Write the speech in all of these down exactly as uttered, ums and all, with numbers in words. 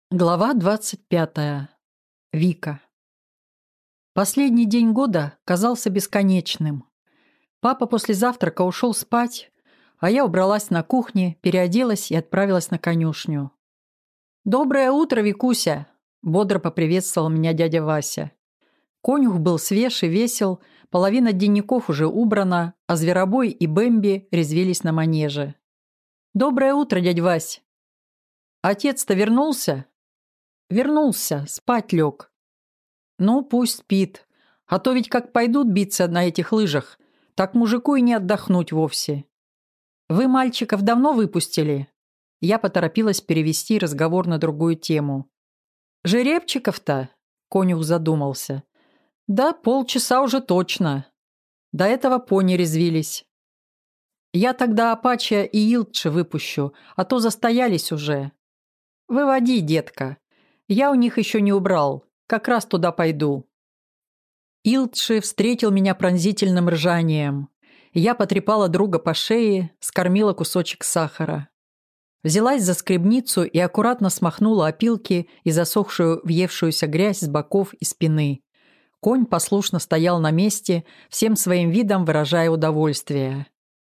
Глава двадцать пятая. Вика. Последний день года казался бесконечным. Папа после завтрака ушел спать, а я убралась на кухне, переоделась и отправилась на конюшню. «Доброе утро, Викуся!» – бодро поприветствовал меня дядя Вася. Конюх был свеж и весел, половина денников уже убрана, а Зверобой и Бэмби резвились на манеже. «Доброе утро, дядь Вась!» «Отец-то вернулся?» «Вернулся, спать лег». «Ну, пусть спит. А то ведь как пойдут биться на этих лыжах, так мужику и не отдохнуть вовсе». «Вы мальчиков давно выпустили?» Я поторопилась перевести разговор на другую тему. «Жеребчиков-то?» — конюх задумался. «Да, полчаса уже точно. До этого пони резвились. Я тогда Апача и Илтши выпущу, а то застоялись уже. Выводи, детка. Я у них еще не убрал. Как раз туда пойду». Илтши встретил меня пронзительным ржанием. Я потрепала друга по шее, скормила кусочек сахара. Взялась за скребницу и аккуратно смахнула опилки и засохшую въевшуюся грязь с боков и спины. Конь послушно стоял на месте, всем своим видом выражая удовольствие.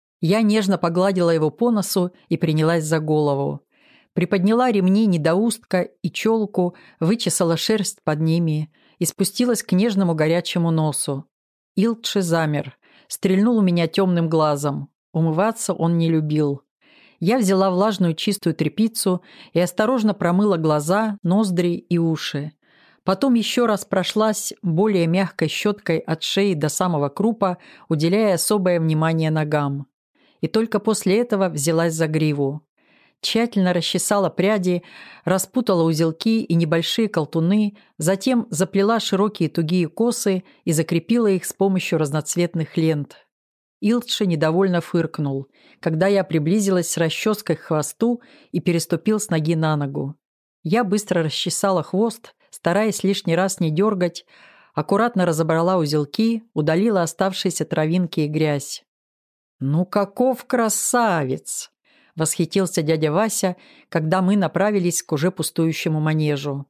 Я нежно погладила его по носу и принялась за голову. Приподняла ремни недоустка и челку, вычесала шерсть под ними и спустилась к нежному горячему носу. Илтши замер, стрельнул у меня темным глазом. Умываться он не любил. Я взяла влажную чистую тряпицу и осторожно промыла глаза, ноздри и уши. Потом еще раз прошлась более мягкой щеткой от шеи до самого крупа, уделяя особое внимание ногам. И только после этого взялась за гриву. Тщательно расчесала пряди, распутала узелки и небольшие колтуны, затем заплела широкие тугие косы и закрепила их с помощью разноцветных лент. Илтши недовольно фыркнул, когда я приблизилась с расческой к хвосту и переступил с ноги на ногу. Я быстро расчесала хвост, стараясь лишний раз не дергать, аккуратно разобрала узелки, удалила оставшиеся травинки и грязь. «Ну каков красавец!» — восхитился дядя Вася, когда мы направились к уже пустующему манежу.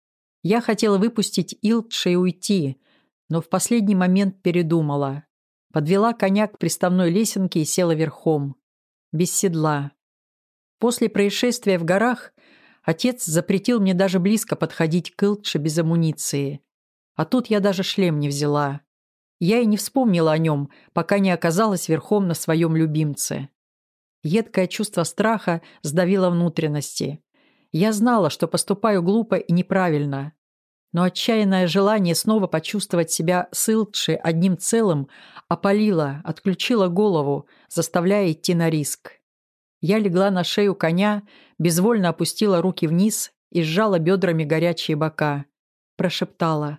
Я хотела выпустить Илтши и уйти, но в последний момент передумала. Подвела коня к приставной лесенке и села верхом. Без седла. После происшествия в горах отец запретил мне даже близко подходить к Илтше без амуниции. А тут я даже шлем не взяла. Я и не вспомнила о нем, пока не оказалась верхом на своем любимце. Едкое чувство страха сдавило внутренности. Я знала, что поступаю глупо и неправильно. Но отчаянное желание снова почувствовать себя с Илтши одним целым опалило, отключило голову, заставляя идти на риск. Я легла на шею коня, безвольно опустила руки вниз и сжала бедрами горячие бока. Прошептала: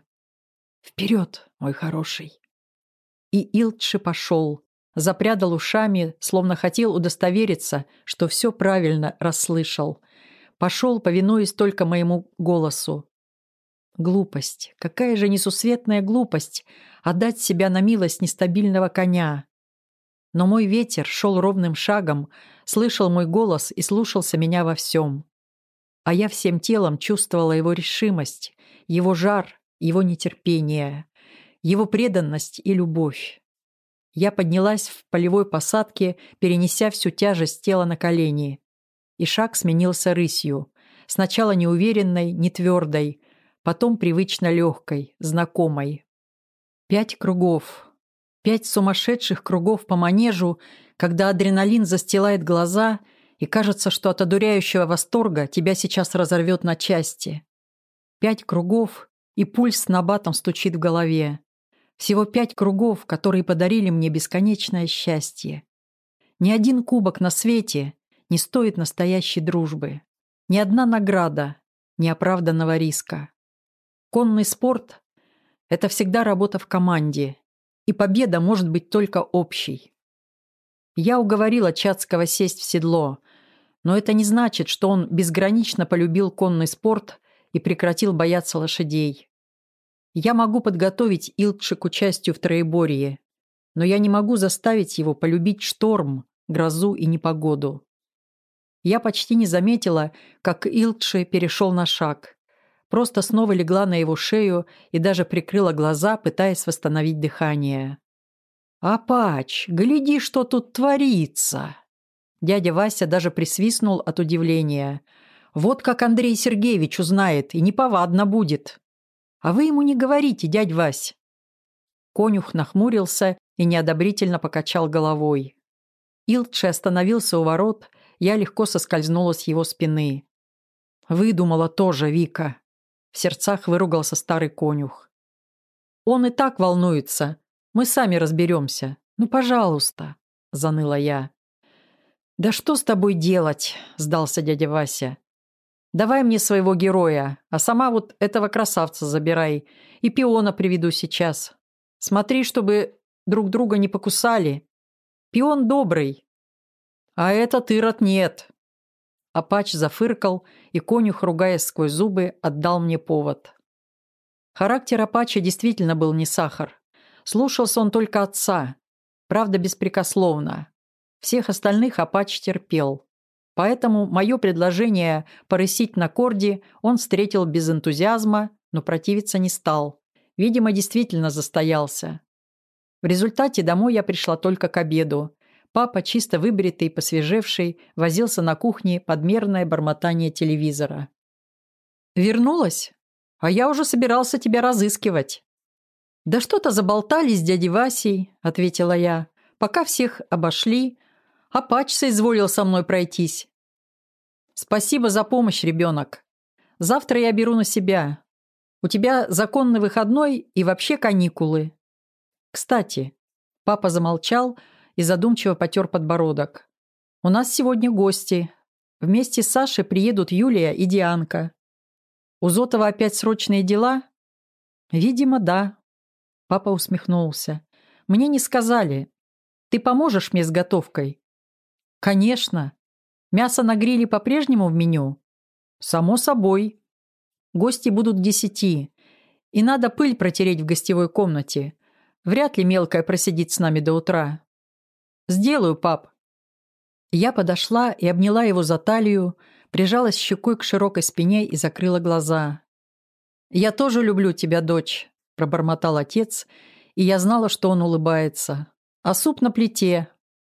«Вперед, мой хороший!» И Илтши пошел. Запрядал ушами, словно хотел удостовериться, что все правильно расслышал. Пошел, повинуясь только моему голосу. Глупость, какая же несусветная глупость отдать себя на милость нестабильного коня. Но мой ветер шел ровным шагом, слышал мой голос и слушался меня во всем. А я всем телом чувствовала его решимость, его жар, его нетерпение, его преданность и любовь. Я поднялась в полевой посадке, перенеся всю тяжесть тела на колени. И шаг сменился рысью. Сначала неуверенной, нетвердой, потом привычно легкой, знакомой. Пять кругов. Пять сумасшедших кругов по манежу, когда адреналин застилает глаза, и кажется, что от одуряющего восторга тебя сейчас разорвет на части. Пять кругов, и пульс набатом стучит в голове. Всего пять кругов, которые подарили мне бесконечное счастье. Ни один кубок на свете не стоит настоящей дружбы. Ни одна награда неоправданного риска. Конный спорт – это всегда работа в команде, и победа может быть только общей. Я уговорила Чацкого сесть в седло, но это не значит, что он безгранично полюбил конный спорт и прекратил бояться лошадей. Я могу подготовить Илтши к участию в троеборье, но я не могу заставить его полюбить шторм, грозу и непогоду. Я почти не заметила, как Илтши перешел на шаг. Просто снова легла на его шею и даже прикрыла глаза, пытаясь восстановить дыхание. «Апач, гляди, что тут творится!» Дядя Вася даже присвистнул от удивления. «Вот как Андрей Сергеевич узнает, и неповадно будет!» «А вы ему не говорите, дядь Вась!» Конюх нахмурился и неодобрительно покачал головой. Илтши остановился у ворот, я легко соскользнула с его спины. «Выдумала тоже, Вика!» В сердцах выругался старый конюх. «Он и так волнуется. Мы сами разберемся. Ну, пожалуйста!» — заныла я. «Да что с тобой делать?» — сдался дядя Вася. «Давай мне своего героя, а сама вот этого красавца забирай. И пиона приведу сейчас. Смотри, чтобы друг друга не покусали. Пион добрый. А этот Ирод нет». Апач зафыркал, и конюх, ругаясь сквозь зубы, отдал мне повод. Характер Апача действительно был не сахар. Слушался он только отца, правда, беспрекословно. Всех остальных Апач терпел. Поэтому мое предложение порысить на корде он встретил без энтузиазма, но противиться не стал. Видимо, действительно застоялся. В результате домой я пришла только к обеду. Папа, чисто выбритый и посвежевший, возился на кухне под мерное бормотание телевизора. «Вернулась? А я уже собирался тебя разыскивать». «Да что-то заболтались с дядей Васей», — ответила я. «Пока всех обошли, Апач соизволил со мной пройтись». «Спасибо за помощь, ребенок. Завтра я беру на себя. У тебя законный выходной и вообще каникулы. Кстати», — папа замолчал и задумчиво потер подбородок. «У нас сегодня гости. Вместе с Сашей приедут Юлия и Дианка. У Зотова опять срочные дела?» «Видимо, да». Папа усмехнулся. «Мне не сказали. Ты поможешь мне с готовкой?» «Конечно. Мясо на гриле по-прежнему в меню?» «Само собой. Гости будут к десяти. И надо пыль протереть в гостевой комнате. Вряд ли мелкая просидит с нами до утра». «Сделаю, пап». Я подошла и обняла его за талию, прижалась щекой к широкой спине и закрыла глаза. «Я тоже люблю тебя, дочь», — пробормотал отец, и я знала, что он улыбается. «А суп на плите?»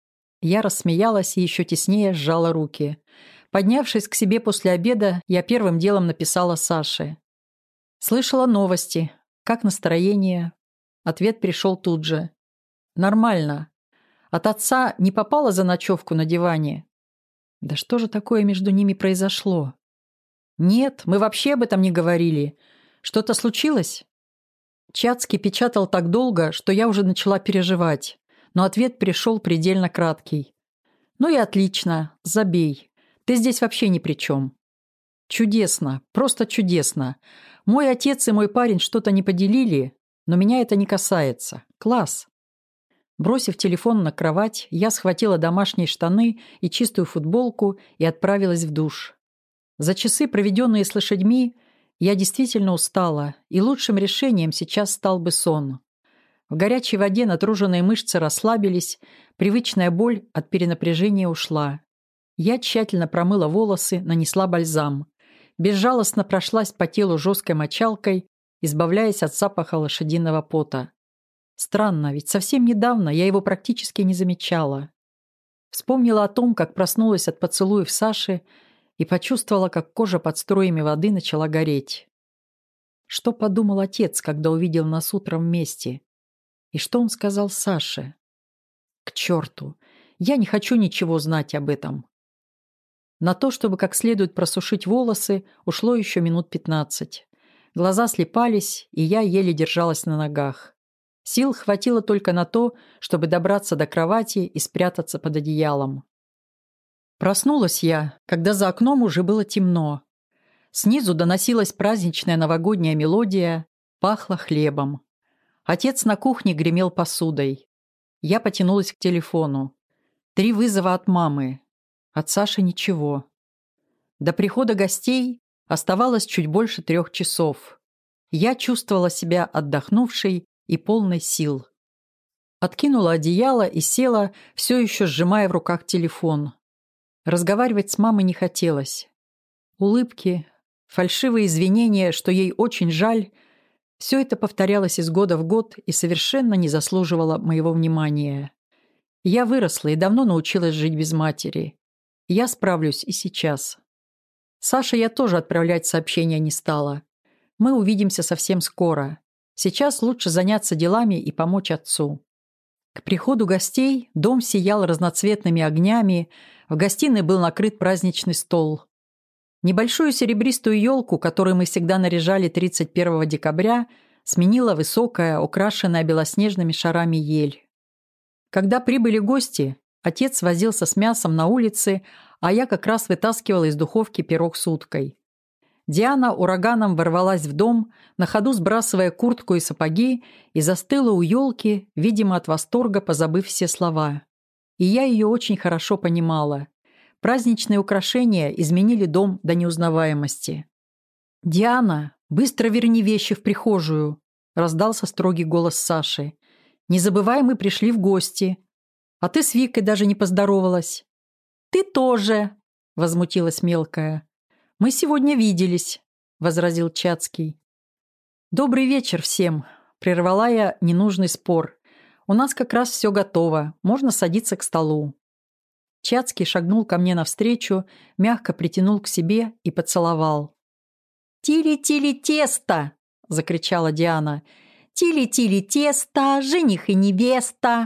Я рассмеялась и еще теснее сжала руки. Поднявшись к себе после обеда, я первым делом написала Саше. «Слышала новости. Как настроение?» Ответ пришел тут же. «Нормально. От отца не попала за ночевку на диване?» Да что же такое между ними произошло? «Нет, мы вообще об этом не говорили. Что-то случилось?» Чацкий печатал так долго, что я уже начала переживать, но ответ пришел предельно краткий. «Ну и отлично, забей. Ты здесь вообще ни при чем». «Чудесно, просто чудесно. Мой отец и мой парень что-то не поделили, но меня это не касается. Класс». Бросив телефон на кровать, я схватила домашние штаны и чистую футболку и отправилась в душ. За часы, проведенные с лошадьми, я действительно устала, и лучшим решением сейчас стал бы сон. В горячей воде натруженные мышцы расслабились, привычная боль от перенапряжения ушла. Я тщательно промыла волосы, нанесла бальзам. Безжалостно прошлась по телу жесткой мочалкой, избавляясь от запаха лошадиного пота. Странно, ведь совсем недавно я его практически не замечала. Вспомнила о том, как проснулась от поцелуев Саши и почувствовала, как кожа под струями воды начала гореть. Что подумал отец, когда увидел нас утром вместе? И что он сказал Саше? К черту! Я не хочу ничего знать об этом. На то, чтобы как следует просушить волосы, ушло еще минут пятнадцать. Глаза слепались, и я еле держалась на ногах. Сил хватило только на то, чтобы добраться до кровати и спрятаться под одеялом. Проснулась я, когда за окном уже было темно. Снизу доносилась праздничная новогодняя мелодия, пахло хлебом. Отец на кухне гремел посудой. Я потянулась к телефону. Три вызова от мамы. От Саши ничего. До прихода гостей оставалось чуть больше трех часов. Я чувствовала себя отдохнувшей и полной сил. Откинула одеяло и села, все еще сжимая в руках телефон. Разговаривать с мамой не хотелось. Улыбки, фальшивые извинения, что ей очень жаль, все это повторялось из года в год и совершенно не заслуживало моего внимания. Я выросла и давно научилась жить без матери. Я справлюсь и сейчас. Саше я тоже отправлять сообщения не стала. Мы увидимся совсем скоро. Сейчас лучше заняться делами и помочь отцу. К приходу гостей дом сиял разноцветными огнями, в гостиной был накрыт праздничный стол. Небольшую серебристую елку, которую мы всегда наряжали тридцать первого декабря, сменила высокая, украшенная белоснежными шарами ель. Когда прибыли гости, отец возился с мясом на улице, а я как раз вытаскивала из духовки пирог с уткой. Диана ураганом ворвалась в дом, на ходу сбрасывая куртку и сапоги, и застыла у елки, видимо, от восторга, позабыв все слова. И я ее очень хорошо понимала. Праздничные украшения изменили дом до неузнаваемости. «Диана, быстро верни вещи в прихожую», — раздался строгий голос Саши. «Не забывай, мы пришли в гости. А ты с Викой даже не поздоровалась». «Ты тоже», — возмутилась мелкая. «Мы сегодня виделись», — возразил Чацкий. «Добрый вечер всем», — прервала я ненужный спор. «У нас как раз все готово, можно садиться к столу». Чацкий шагнул ко мне навстречу, мягко притянул к себе и поцеловал. «Тили-тили тесто!» — закричала Диана. «Тили-тили тесто, жених и невеста!»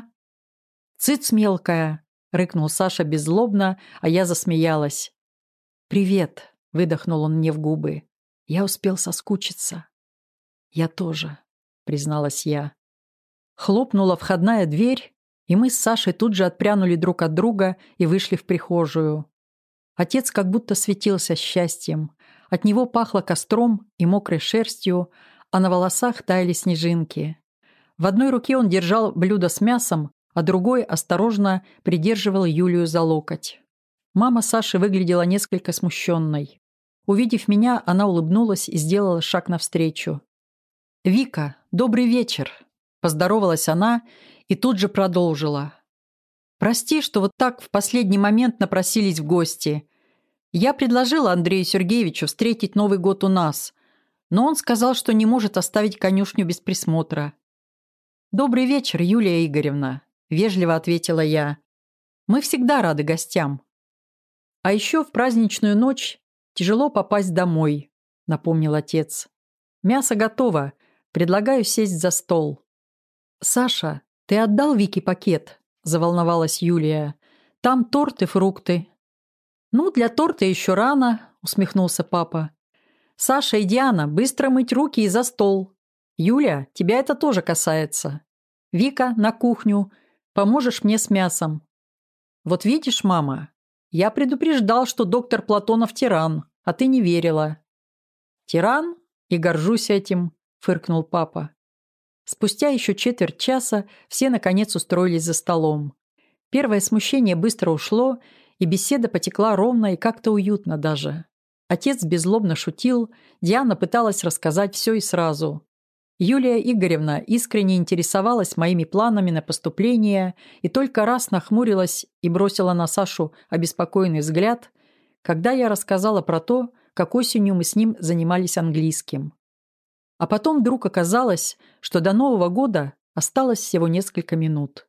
«Цыц, мелкая!» — рыкнул Саша беззлобно, а я засмеялась. «Привет!» — выдохнул он мне в губы. «Я успел соскучиться». «Я тоже», — призналась я. Хлопнула входная дверь, и мы с Сашей тут же отпрянули друг от друга и вышли в прихожую. Отец как будто светился счастьем. От него пахло костром и мокрой шерстью, а на волосах таяли снежинки. В одной руке он держал блюдо с мясом, а другой осторожно придерживал Юлию за локоть. Мама Саши выглядела несколько смущенной. Увидев меня, она улыбнулась и сделала шаг навстречу. «Вика, добрый вечер!» – поздоровалась она и тут же продолжила. «Прости, что вот так в последний момент напросились в гости. Я предложила Андрею Сергеевичу встретить Новый год у нас, но он сказал, что не может оставить конюшню без присмотра». «Добрый вечер, Юлия Игоревна», – вежливо ответила я. «Мы всегда рады гостям». «А еще в праздничную ночь тяжело попасть домой», – напомнил отец. «Мясо готово. Предлагаю сесть за стол». «Саша, ты отдал Вике пакет?» – заволновалась Юлия. «Там торт и фрукты». «Ну, для торта еще рано», – усмехнулся папа. «Саша и Диана, быстро мыть руки и за стол. Юля, тебя это тоже касается. Вика, на кухню. Поможешь мне с мясом». «Вот видишь, мама, я предупреждал, что доктор Платонов тиран, а ты не верила». «Тиран? И горжусь этим», – фыркнул папа. Спустя еще четверть часа все наконец устроились за столом. Первое смущение быстро ушло, и беседа потекла ровно и как-то уютно даже. Отец беззлобно шутил, Диана пыталась рассказать все и сразу. Юлия Игоревна искренне интересовалась моими планами на поступление и только раз нахмурилась и бросила на Сашу обеспокоенный взгляд, когда я рассказала про то, как осенью мы с ним занимались английским. А потом вдруг оказалось, что до Нового года осталось всего несколько минут.